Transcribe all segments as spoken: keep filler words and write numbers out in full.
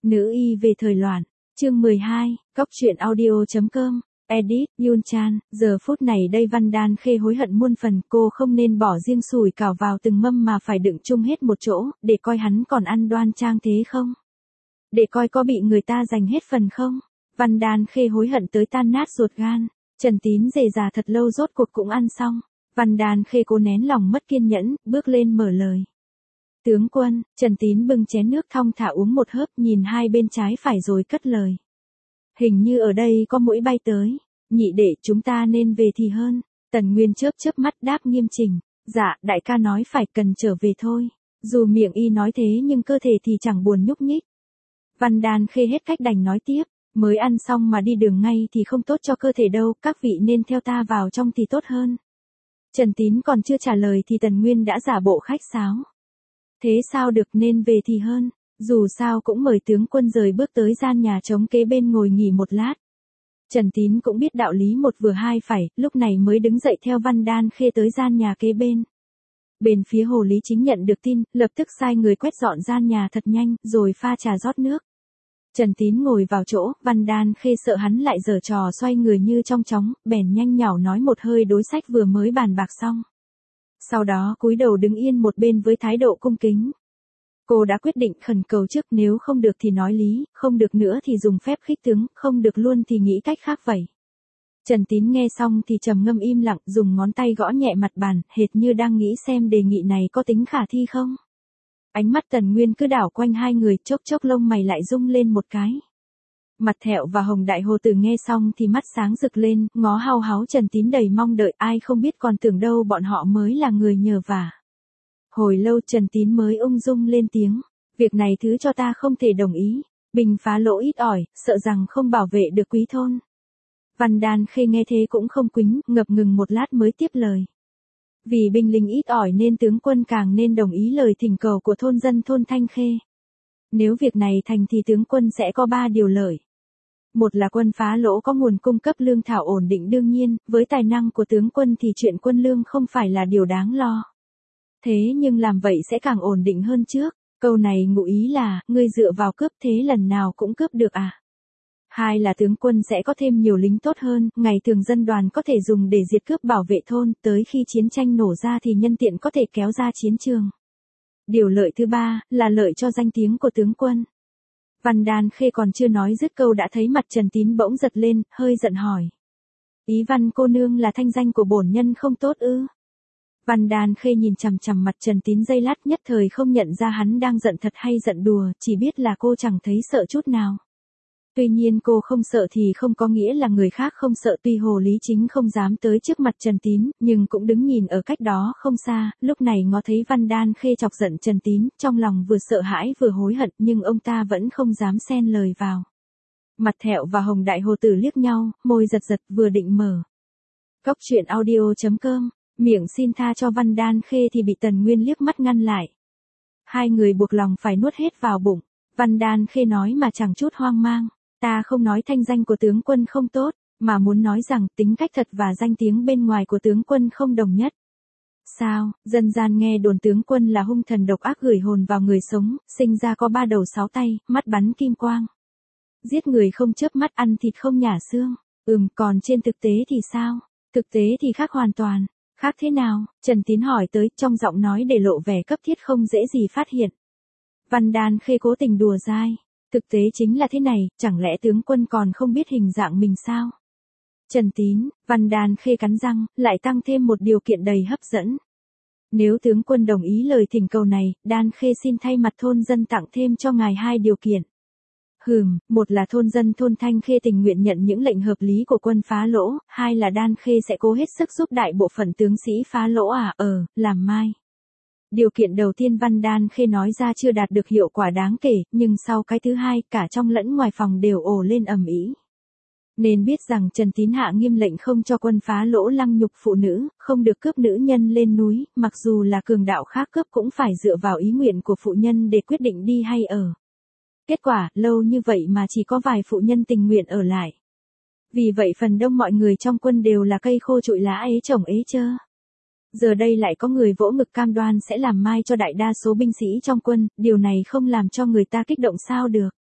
Nữ y về thời loạn, chương mười hai, Góc truyện audio.com, edit, Yun Chan, giờ phút này đây Văn Đan Khê hối hận muôn phần, cô không nên bỏ riêng sủi cảo vào từng mâm mà phải đựng chung hết một chỗ, để coi hắn còn ăn đoan trang thế không? Để coi có bị người ta giành hết phần không? Văn Đan Khê hối hận tới tan nát ruột gan, Trần Tín rề rà thật lâu rốt cuộc cũng ăn xong, Văn Đan Khê cố nén lòng mất kiên nhẫn, bước lên mở lời. Tướng quân, Trần Tín bưng chén nước thong thả uống một hớp, nhìn hai bên trái phải rồi cất lời. Hình như ở đây có muỗi bay tới, nhị đệ chúng ta nên về thì hơn. Tần Nguyên chớp chớp mắt đáp nghiêm chỉnh, dạ, đại ca nói phải cần trở về thôi. Dù miệng y nói thế nhưng cơ thể thì chẳng buồn nhúc nhích. Văn Đan Khê hết cách đành nói tiếp, mới ăn xong mà đi đường ngay thì không tốt cho cơ thể đâu, các vị nên theo ta vào trong thì tốt hơn. Trần Tín còn chưa trả lời thì Tần Nguyên đã giả bộ khách sáo. Thế sao được, nên về thì hơn, dù sao cũng mời tướng quân rời bước tới gian nhà trống kế bên ngồi nghỉ một lát. Trần Tín cũng biết đạo lý một vừa hai phải, lúc này mới đứng dậy theo Văn Đan Khê tới gian nhà kế bên. Bên phía Hồ Lý Chính nhận được tin, lập tức sai người quét dọn gian nhà thật nhanh, rồi pha trà rót nước. Trần Tín ngồi vào chỗ, Văn Đan Khê sợ hắn lại giở trò xoay người như trong chóng, bèn nhanh nhảu nói một hơi đối sách vừa mới bàn bạc xong. Sau đó cúi đầu đứng yên một bên với thái độ cung kính. Cô đã quyết định khẩn cầu trước, nếu không được thì nói lý, không được nữa thì dùng phép khích tướng, không được luôn thì nghĩ cách khác vậy. Trần Tín nghe xong thì trầm ngâm im lặng, dùng ngón tay gõ nhẹ mặt bàn, hệt như đang nghĩ xem đề nghị này có tính khả thi không. Ánh mắt Tần Nguyên cứ đảo quanh hai người, chốc chốc lông mày lại rung lên một cái. Mặt Thẹo và Hồng Đại Hồ Tử nghe xong thì mắt sáng rực lên, ngó hao háo Trần Tín đầy mong đợi, ai không biết còn tưởng đâu bọn họ mới là người nhờ vả. Hồi lâu Trần Tín mới ung dung lên tiếng, việc này thứ cho ta không thể đồng ý, Bình phá lỗ ít ỏi, sợ rằng không bảo vệ được quý thôn. Văn Đan Khê nghe thế cũng không quính, ngập ngừng một lát mới tiếp lời. Vì binh lính ít ỏi nên tướng quân càng nên đồng ý lời thỉnh cầu của thôn dân thôn Thanh Khê. Nếu việc này thành thì tướng quân sẽ có ba điều lợi. Một là quân phá lỗ có nguồn cung cấp lương thảo ổn định, đương nhiên, với tài năng của tướng quân thì chuyện quân lương không phải là điều đáng lo. Thế nhưng làm vậy sẽ càng ổn định hơn trước, câu này ngụ ý là, ngươi dựa vào cướp thế lần nào cũng cướp được à. Hai là tướng quân sẽ có thêm nhiều lính tốt hơn, ngày thường dân đoàn có thể dùng để diệt cướp bảo vệ thôn, tới khi chiến tranh nổ ra thì nhân tiện có thể kéo ra chiến trường. Điều lợi thứ ba, là lợi cho danh tiếng của tướng quân. Văn Đan Khê còn chưa nói dứt câu đã thấy mặt Trần Tín bỗng giật lên, hơi giận hỏi. Ý Văn cô nương là thanh danh của bổn nhân không tốt ư? Văn Đan Khê nhìn chằm chằm mặt Trần Tín giây lát, nhất thời không nhận ra hắn đang giận thật hay giận đùa, chỉ biết là cô chẳng thấy sợ chút nào. Tuy nhiên cô không sợ thì không có nghĩa là người khác không sợ, tuy Hồ Lý Chính không dám tới trước mặt Trần Tín, nhưng cũng đứng nhìn ở cách đó không xa, lúc này ngó thấy Văn Đan Khê chọc giận Trần Tín, trong lòng vừa sợ hãi vừa hối hận, nhưng ông ta vẫn không dám xen lời vào. Mặt Thẹo và Hồng Đại Hồ Tử liếc nhau, môi giật giật vừa định mở. Góc truyện audio.com, miệng xin tha cho Văn Đan Khê thì bị Tần Nguyên liếc mắt ngăn lại. Hai người buộc lòng phải nuốt hết vào bụng, Văn Đan Khê nói mà chẳng chút hoang mang. Ta không nói thanh danh của tướng quân không tốt, mà muốn nói rằng tính cách thật và danh tiếng bên ngoài của tướng quân không đồng nhất. Sao, dân gian nghe đồn tướng quân là hung thần độc ác gửi hồn vào người sống, sinh ra có ba đầu sáu tay, mắt bắn kim quang. Giết người không chớp mắt, ăn thịt không nhả xương. Ừm, còn trên thực tế thì sao? Thực tế thì khác hoàn toàn. Khác thế nào? Trần Tín hỏi tới, trong giọng nói để lộ vẻ cấp thiết không dễ gì phát hiện. Văn Đan Khê cố tình đùa dai. Thực tế chính là thế này, chẳng lẽ tướng quân còn không biết hình dạng mình sao? Trần Tín, Văn Đan Khê cắn răng, lại tăng thêm một điều kiện đầy hấp dẫn. Nếu tướng quân đồng ý lời thỉnh cầu này, Đan Khê xin thay mặt thôn dân tặng thêm cho ngài hai điều kiện. Hừm, một là thôn dân thôn Thanh Khê tình nguyện nhận những lệnh hợp lý của quân phá lỗ, hai là Đan Khê sẽ cố hết sức giúp đại bộ phận tướng sĩ phá lỗ à, ờ, làm mai. Điều kiện đầu tiên Văn Đan Khê nói ra chưa đạt được hiệu quả đáng kể, nhưng sau cái thứ hai, cả trong lẫn ngoài phòng đều ồ lên ầm ĩ. Nên biết rằng Trần Tín hạ nghiêm lệnh không cho quân phá lỗ lăng nhục phụ nữ, không được cướp nữ nhân lên núi, mặc dù là cường đạo khác cướp cũng phải dựa vào ý nguyện của phụ nhân để quyết định đi hay ở. Kết quả, lâu như vậy mà chỉ có vài phụ nhân tình nguyện ở lại. Vì vậy phần đông mọi người trong quân đều là cây khô trụi lá ế chồng ế chơ. Giờ đây lại có người vỗ ngực cam đoan sẽ làm mai cho đại đa số binh sĩ trong quân, điều này không làm cho người ta kích động sao được.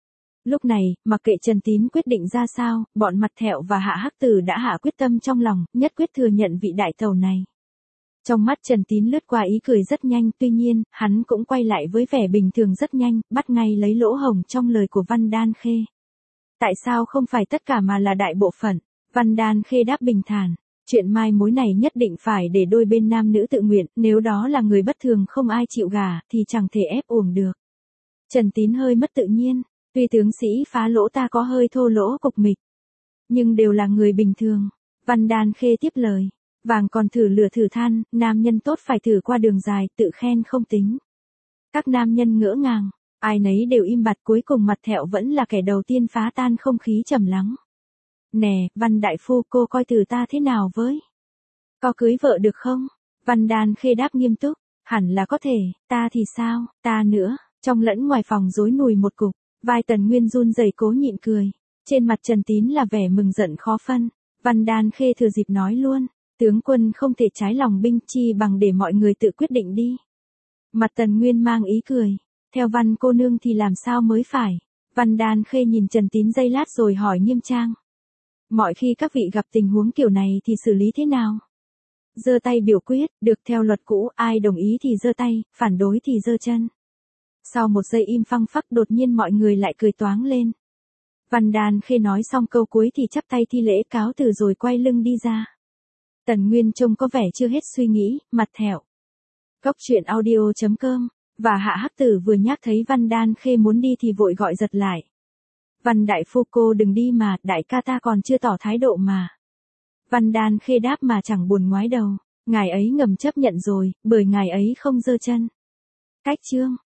Lúc này, mặc kệ Trần Tín quyết định ra sao, bọn Mặt Thẹo và Hạ Hắc Tử đã hạ quyết tâm trong lòng, nhất quyết thừa nhận vị đại tẩu này. Trong mắt Trần Tín lướt qua ý cười rất nhanh, tuy nhiên, hắn cũng quay lại với vẻ bình thường rất nhanh, bắt ngay lấy lỗ hổng trong lời của Văn Đan Khê. Tại sao không phải tất cả mà là đại bộ phận? Văn Đan Khê đáp bình thản. Chuyện mai mối này nhất định phải để đôi bên nam nữ tự nguyện, nếu đó là người bất thường không ai chịu gả, thì chẳng thể ép uổng được. Trần Tín hơi mất tự nhiên, tuy tướng sĩ phá lỗ ta có hơi thô lỗ cục mịch, nhưng đều là người bình thường. Văn Đan Khê tiếp lời. Vàng còn thử lửa thử than, nam nhân tốt phải thử qua đường dài, tự khen không tính. Các nam nhân ngỡ ngàng, ai nấy đều im bặt, cuối cùng Mặt Thẹo vẫn là kẻ đầu tiên phá tan không khí trầm lắng. Nè, Văn đại phu, cô coi từ ta thế nào với? Có cưới vợ được không? Văn Đan Khê đáp nghiêm túc, hẳn là có thể, ta thì sao, ta nữa, trong lẫn ngoài phòng rối nùi một cục, vai Tần Nguyên run rẩy cố nhịn cười, trên mặt Trần Tín là vẻ mừng giận khó phân. Văn Đan Khê thừa dịp nói luôn, tướng quân không thể trái lòng binh, chi bằng để mọi người tự quyết định đi. Mặt Tần Nguyên mang ý cười, theo Văn cô nương thì làm sao mới phải? Văn Đan Khê nhìn Trần Tín giây lát rồi hỏi nghiêm trang. Mọi khi các vị gặp tình huống kiểu này thì xử lý thế nào? Giơ tay biểu quyết, được theo luật cũ, ai đồng ý thì giơ tay, phản đối thì giơ chân. Sau một giây im phăng phắc đột nhiên mọi người lại cười toáng lên. Văn Đan Khê nói xong câu cuối thì chắp tay thi lễ cáo từ rồi quay lưng đi ra. Tần Nguyên trông có vẻ chưa hết suy nghĩ, Mặt Thẹo. Cốc truyện audio chấm com, và Hạ Hắc Tử vừa nhắc thấy Văn Đan Khê muốn đi thì vội gọi giật lại. Văn đại phu, cô đừng đi mà, đại ca ta còn chưa tỏ thái độ mà. Văn Đan Khê đáp mà chẳng buồn ngoái đầu, ngài ấy ngầm chấp nhận rồi, bởi ngài ấy không giơ chân. Cách chương.